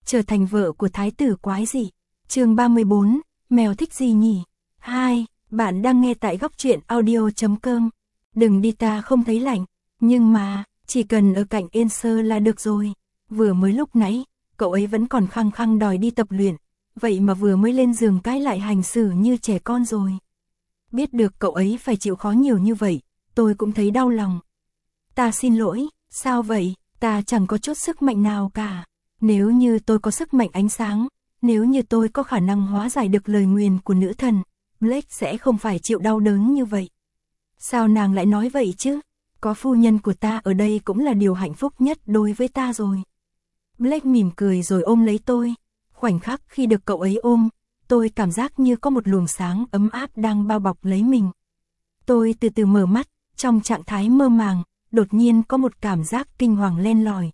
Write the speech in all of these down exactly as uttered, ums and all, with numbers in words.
trở thành vợ của thái tử quái dị. Chương ba mươi bốn, mèo thích gì nhỉ? hai. Bạn đang nghe tại góc truyện audio chấm com. Đừng đi, ta không thấy lạnh, nhưng mà, chỉ cần ở cạnh Enser là được rồi. Vừa mới lúc nãy, cậu ấy vẫn còn khăng khăng đòi đi tập luyện, vậy mà vừa mới lên giường cái lại hành xử như trẻ con rồi. Biết được cậu ấy phải chịu khó nhiều như vậy, tôi cũng thấy đau lòng. Ta xin lỗi, sao vậy, ta chẳng có chút sức mạnh nào cả. Nếu như tôi có sức mạnh ánh sáng, nếu như tôi có khả năng hóa giải được lời nguyền của nữ thần, Blake sẽ không phải chịu đau đớn như vậy. Sao nàng lại nói vậy chứ? Có phu nhân của ta ở đây cũng là điều hạnh phúc nhất đối với ta rồi. Blake mỉm cười rồi ôm lấy tôi. Khoảnh khắc khi được cậu ấy ôm, tôi cảm giác như có một luồng sáng ấm áp đang bao bọc lấy mình. Tôi từ từ mở mắt, trong trạng thái mơ màng, đột nhiên có một cảm giác kinh hoàng len lỏi.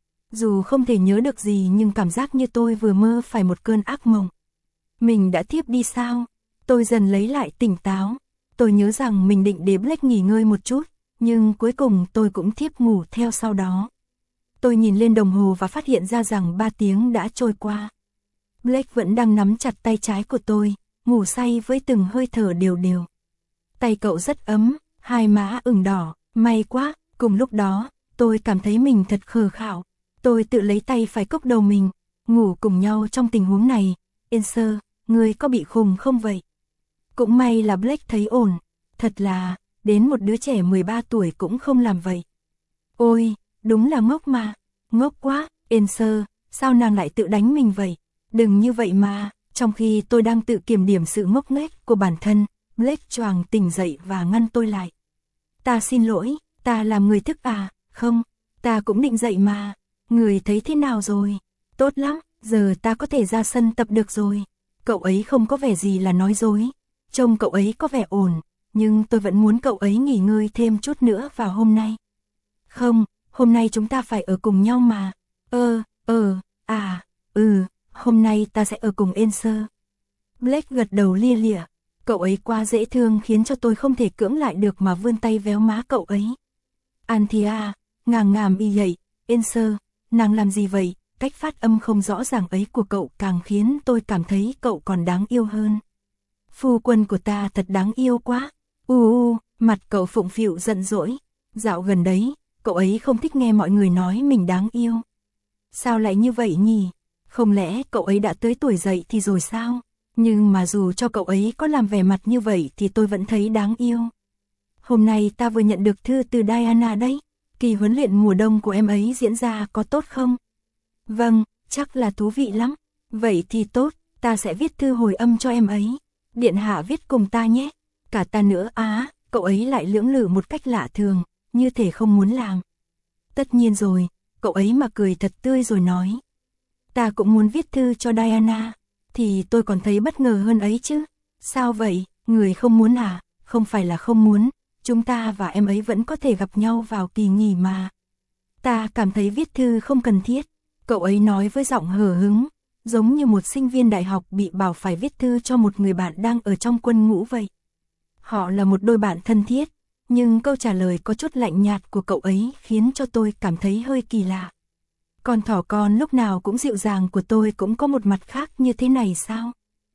Dù không thể nhớ được gì nhưng cảm giác như tôi vừa mơ phải một cơn ác mộng. Mình đã thiếp đi sao? Tôi dần lấy lại tỉnh táo. Tôi nhớ rằng mình định để Blake nghỉ ngơi một chút, nhưng cuối cùng tôi cũng thiếp ngủ theo sau đó. Tôi nhìn lên đồng hồ và phát hiện ra rằng ba tiếng đã trôi qua. Blake vẫn đang nắm chặt tay trái của tôi, ngủ say với từng hơi thở đều đều. Tay cậu rất ấm, hai má ửng đỏ, may quá. Cùng lúc đó, tôi cảm thấy mình thật khờ khạo. Tôi tự lấy tay phải cốc đầu mình, ngủ cùng nhau trong tình huống này. Enser, ngươi có bị khùng không vậy? Cũng may là Blake thấy ổn. Thật là, đến một đứa trẻ mười ba tuổi cũng không làm vậy. Ôi, đúng là ngốc mà. Ngốc quá, Enser, sao nàng lại tự đánh mình vậy? Đừng như vậy mà. Trong khi tôi đang tự kiểm điểm sự ngốc nghếch của bản thân, Blake choàng tỉnh dậy và ngăn tôi lại. Ta xin lỗi, ta làm người thức à? Không, ta cũng định dậy mà. Người thấy thế nào rồi? Tốt lắm, giờ ta có thể ra sân tập được rồi. Cậu ấy không có vẻ gì là nói dối. Trông cậu ấy có vẻ ổn, nhưng tôi vẫn muốn cậu ấy nghỉ ngơi thêm chút nữa vào hôm nay. Không, hôm nay chúng ta phải ở cùng nhau mà. Ơ, ờ, à, ừ, hôm nay ta sẽ ở cùng Enser. Blake gật đầu lia lịa. Cậu ấy quá dễ thương khiến cho tôi không thể cưỡng lại được mà vươn tay véo má cậu ấy. Anthea, ngàng ngàm y vậy, Enser, nàng làm gì vậy? Cách phát âm không rõ ràng ấy của cậu càng khiến tôi cảm thấy cậu còn đáng yêu hơn. Phu quân của ta thật đáng yêu quá. U u, mặt cậu phụng phịu giận dỗi. Dạo gần đấy, cậu ấy không thích nghe mọi người nói mình đáng yêu. Sao lại như vậy nhỉ? Không lẽ cậu ấy đã tới tuổi dậy thì rồi sao? Nhưng mà dù cho cậu ấy có làm vẻ mặt như vậy thì tôi vẫn thấy đáng yêu. Hôm nay ta vừa nhận được thư từ Diana đấy. Kỳ huấn luyện mùa đông của em ấy diễn ra có tốt không? Vâng, chắc là thú vị lắm. Vậy thì tốt, ta sẽ viết thư hồi âm cho em ấy. Điện hạ viết cùng ta nhé. Cả ta nữa á, cậu ấy lại lưỡng lự một cách lạ thường, như thể không muốn làm. Tất nhiên rồi, cậu ấy mà cười thật tươi rồi nói. Ta cũng muốn viết thư cho Diana. Thì tôi còn thấy bất ngờ hơn ấy chứ. Sao vậy, người không muốn à? Không phải là không muốn, chúng ta và em ấy vẫn có thể gặp nhau vào kỳ nghỉ mà. Ta cảm thấy viết thư không cần thiết. Cậu ấy nói với giọng hờ hững, giống như một sinh viên đại học bị bảo phải viết thư cho một người bạn đang ở trong quân ngũ vậy. Họ là một đôi bạn thân thiết, nhưng câu trả lời có chút lạnh nhạt của cậu ấy khiến cho tôi cảm thấy hơi kỳ lạ. Con thỏ con lúc nào cũng dịu dàng của tôi cũng có một mặt khác như thế này sao?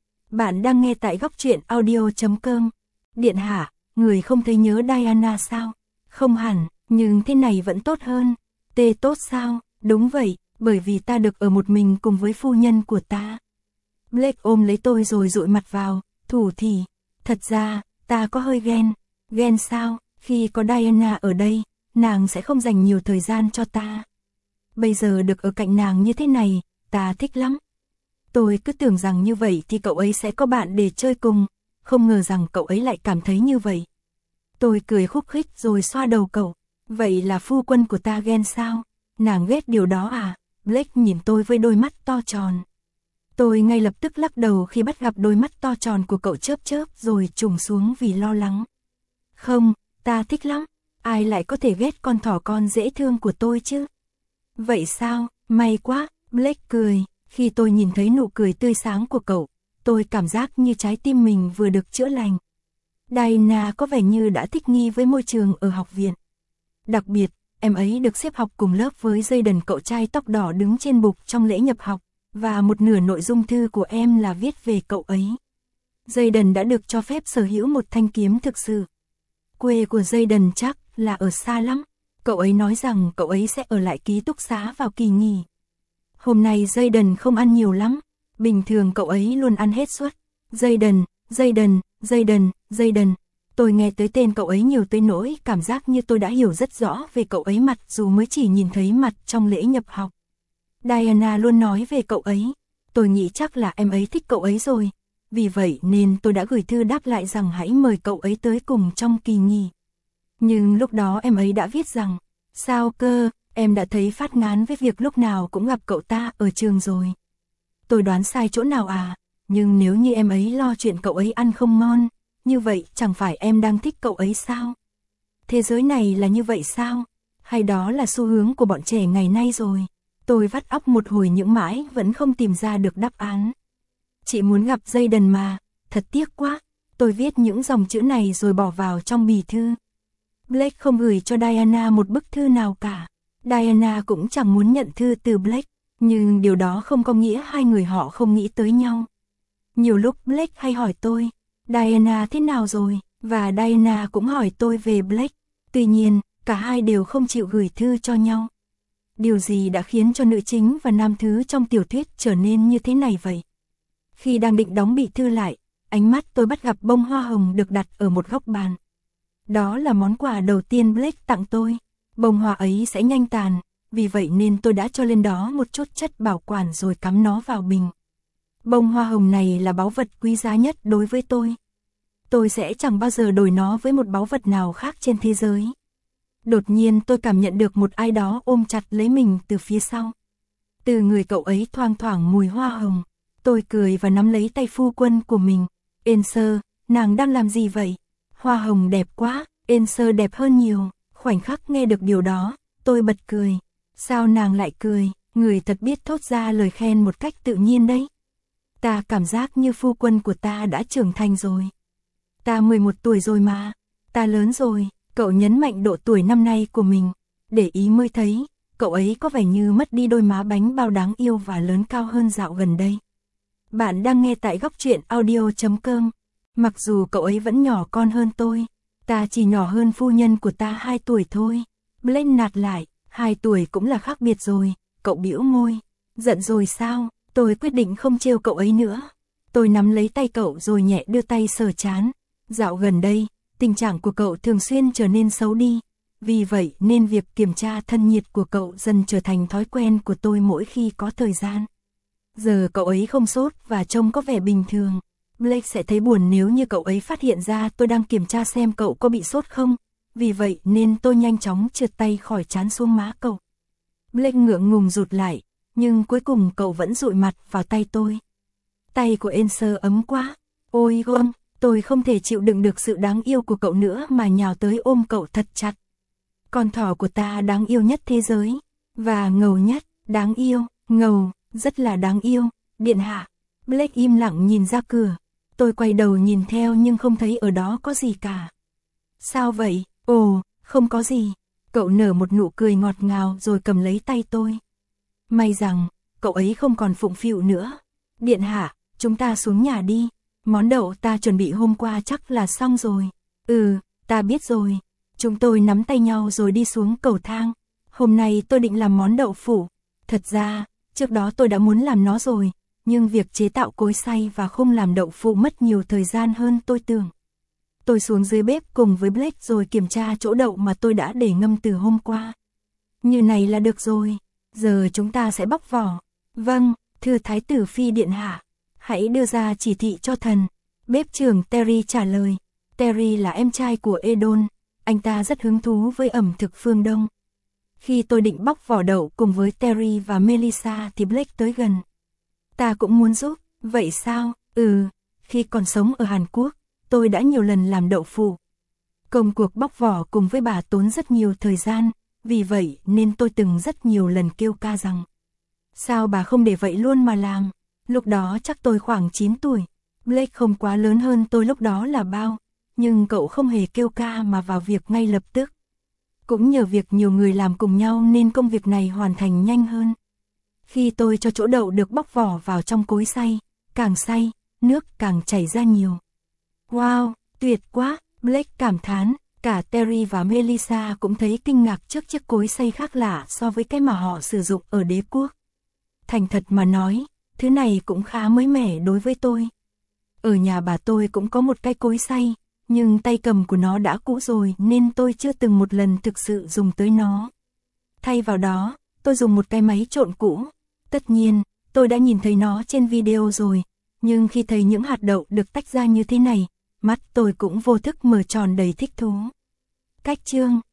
Bạn đang nghe tại góc truyện audio chấm com. Điện hạ, người không thấy nhớ Diana sao? Không hẳn, nhưng thế này vẫn tốt hơn. Tê tốt sao? Đúng vậy, bởi vì ta được ở một mình cùng với phu nhân của ta. Blake ôm lấy tôi rồi dụi mặt vào, thủ thỉ. Thật ra, ta có hơi ghen. Ghen sao? Khi có Diana ở đây, nàng sẽ không dành nhiều thời gian cho ta. Bây giờ được ở cạnh nàng như thế này, ta thích lắm. Tôi cứ tưởng rằng như vậy thì cậu ấy sẽ có bạn để chơi cùng, không ngờ rằng cậu ấy lại cảm thấy như vậy. Tôi cười khúc khích rồi xoa đầu cậu. Vậy là phu quân của ta ghen sao? Nàng ghét điều đó à? Blake nhìn tôi với đôi mắt to tròn. Tôi ngay lập tức lắc đầu khi bắt gặp đôi mắt to tròn của cậu chớp chớp rồi trùng xuống vì lo lắng. Không, ta thích lắm. Ai lại có thể ghét con thỏ con dễ thương của tôi chứ? Vậy sao? May quá, Blake cười. Khi tôi nhìn thấy nụ cười tươi sáng của cậu, tôi cảm giác như trái tim mình vừa được chữa lành. Diana có vẻ như đã thích nghi với môi trường ở học viện. Đặc biệt, em ấy được xếp học cùng lớp với Jayden, cậu trai tóc đỏ đứng trên bục trong lễ nhập học. và một nửa nội dung thư của em là viết về cậu ấy. Jayden đã được cho phép sở hữu một thanh kiếm thực sự. Quê của Jayden chắc là ở xa lắm. Cậu ấy nói rằng cậu ấy sẽ ở lại ký túc xá vào kỳ nghỉ. Hôm nay Jayden không ăn nhiều lắm. Bình thường cậu ấy luôn ăn hết suốt. Jayden, Jayden, Jayden, Jayden. Tôi nghe tới tên cậu ấy nhiều tới nỗi cảm giác như tôi đã hiểu rất rõ về cậu ấy mặc dù mới chỉ nhìn thấy mặt trong lễ nhập học. Diana luôn nói về cậu ấy. Tôi nghĩ chắc là em ấy thích cậu ấy rồi. Vì vậy nên tôi đã gửi thư đáp lại rằng hãy mời cậu ấy tới cùng trong kỳ nghỉ. Nhưng lúc đó em ấy đã viết rằng, sao cơ, em đã thấy phát ngán với việc lúc nào cũng gặp cậu ta ở trường rồi. Tôi đoán sai chỗ nào à, nhưng nếu như em ấy lo chuyện cậu ấy ăn không ngon, như vậy chẳng phải em đang thích cậu ấy sao? Thế giới này là như vậy sao? Hay đó là xu hướng của bọn trẻ ngày nay rồi? Tôi vắt óc một hồi những mãi vẫn không tìm ra được đáp án. Chị muốn gặp Jayden mà, thật tiếc quá. Tôi viết những dòng chữ này rồi bỏ vào trong bì thư. Blake không gửi cho Diana một bức thư nào cả. Diana cũng chẳng muốn nhận thư từ Blake, nhưng điều đó không có nghĩa hai người họ không nghĩ tới nhau. Nhiều lúc Blake hay hỏi tôi, Diana thế nào rồi, và Diana cũng hỏi tôi về Blake. Tuy nhiên, cả hai đều không chịu gửi thư cho nhau. Điều gì đã khiến cho nữ chính và nam thứ trong tiểu thuyết trở nên như thế này vậy? Khi đang định đóng bì thư lại, ánh mắt tôi bắt gặp bông hoa hồng được đặt ở một góc bàn. Đó là món quà đầu tiên Blake tặng tôi. Bông hoa ấy sẽ nhanh tàn, vì vậy nên tôi đã cho lên đó một chút chất bảo quản rồi cắm nó vào bình. Bông hoa hồng này là báu vật quý giá nhất đối với tôi. Tôi sẽ chẳng bao giờ đổi nó với một báu vật nào khác trên thế giới. Đột nhiên tôi cảm nhận được một ai đó ôm chặt lấy mình từ phía sau. Từ người cậu ấy thoang thoảng mùi hoa hồng. Tôi cười và nắm lấy tay phu quân của mình. Enser, nàng đang làm gì vậy? Hoa hồng đẹp quá, Enser đẹp hơn nhiều. Khoảnh khắc nghe được điều đó, tôi bật cười. Sao nàng lại cười? Người thật biết thốt ra lời khen một cách tự nhiên đấy. Ta cảm giác như phu quân của ta đã trưởng thành rồi. Ta mười một tuổi rồi mà. Ta lớn rồi. Cậu nhấn mạnh độ tuổi năm nay của mình. Để ý mới thấy, cậu ấy có vẻ như mất đi đôi má bánh bao đáng yêu và lớn cao hơn dạo gần đây. Bạn đang nghe tại góc truyện audio chấm com. Mặc dù cậu ấy vẫn nhỏ con hơn tôi, ta chỉ nhỏ hơn phu nhân của ta hai tuổi thôi. Blake nạt lại, hai tuổi cũng là khác biệt rồi. Cậu bĩu môi. Giận rồi sao? Tôi quyết định không trêu cậu ấy nữa. Tôi nắm lấy tay cậu rồi nhẹ đưa tay sờ trán. Dạo gần đây, tình trạng của cậu thường xuyên trở nên xấu đi. Vì vậy nên việc kiểm tra thân nhiệt của cậu dần trở thành thói quen của tôi mỗi khi có thời gian. Giờ cậu ấy không sốt và trông có vẻ bình thường. Blake sẽ thấy buồn nếu như cậu ấy phát hiện ra tôi đang kiểm tra xem cậu có bị sốt không. Vì vậy nên tôi nhanh chóng trượt tay khỏi trán xuống má cậu. Blake ngượng ngùng rụt lại, nhưng cuối cùng cậu vẫn dụi mặt vào tay tôi. Tay của Enser ấm quá. Ôi gom, tôi không thể chịu đựng được sự đáng yêu của cậu nữa mà nhào tới ôm cậu thật chặt. Con thỏ của ta đáng yêu nhất thế giới. Và ngầu nhất, đáng yêu, ngầu, rất là đáng yêu, điện hạ. Blake im lặng nhìn ra cửa. Tôi quay đầu nhìn theo nhưng không thấy ở đó có gì cả. Sao vậy? Ồ, không có gì. Cậu nở một nụ cười ngọt ngào rồi cầm lấy tay tôi. May rằng, cậu ấy không còn phụng phịu nữa. Điện hạ, chúng ta xuống nhà đi. Món đậu ta chuẩn bị hôm qua chắc là xong rồi. Ừ, ta biết rồi. Chúng tôi nắm tay nhau rồi đi xuống cầu thang. Hôm nay tôi định làm món đậu phụ. Thật ra, trước đó tôi đã muốn làm nó rồi. Nhưng việc chế tạo cối xay và khung làm đậu phụ mất nhiều thời gian hơn tôi tưởng. Tôi xuống dưới bếp cùng với Blake rồi kiểm tra chỗ đậu mà tôi đã để ngâm từ hôm qua. Như này là được rồi. Giờ chúng ta sẽ bóc vỏ. Vâng, thưa Thái tử Phi điện hạ. Hãy đưa ra chỉ thị cho thần. Bếp trưởng Terry trả lời. Terry là em trai của Edon. Anh ta rất hứng thú với ẩm thực phương Đông. Khi tôi định bóc vỏ đậu cùng với Terry và Melissa thì Blake tới gần. Ta cũng muốn giúp. Vậy sao? Ừ, khi còn sống ở Hàn Quốc, tôi đã nhiều lần làm đậu phụ. Công cuộc bóc vỏ cùng với bà tốn rất nhiều thời gian, vì vậy nên tôi từng rất nhiều lần kêu ca rằng sao bà không để vậy luôn mà làm. Lúc đó chắc tôi khoảng chín tuổi. Blake không quá lớn hơn tôi lúc đó là bao, nhưng cậu không hề kêu ca mà vào việc ngay lập tức. Cũng nhờ việc nhiều người làm cùng nhau nên công việc này hoàn thành nhanh hơn. Khi tôi cho chỗ đậu được bóc vỏ vào trong cối xay, càng xay, nước càng chảy ra nhiều. Wow, tuyệt quá, Blake cảm thán, cả Terry và Melissa cũng thấy kinh ngạc trước chiếc cối xay khác lạ so với cái mà họ sử dụng ở đế quốc. Thành thật mà nói, thứ này cũng khá mới mẻ đối với tôi. Ở nhà bà tôi cũng có một cái cối xay, nhưng tay cầm của nó đã cũ rồi nên tôi chưa từng một lần thực sự dùng tới nó. Thay vào đó, tôi dùng một cái máy trộn cũ. Tất nhiên, tôi đã nhìn thấy nó trên video rồi, nhưng khi thấy những hạt đậu được tách ra như thế này, mắt tôi cũng vô thức mở tròn đầy thích thú. Cách chương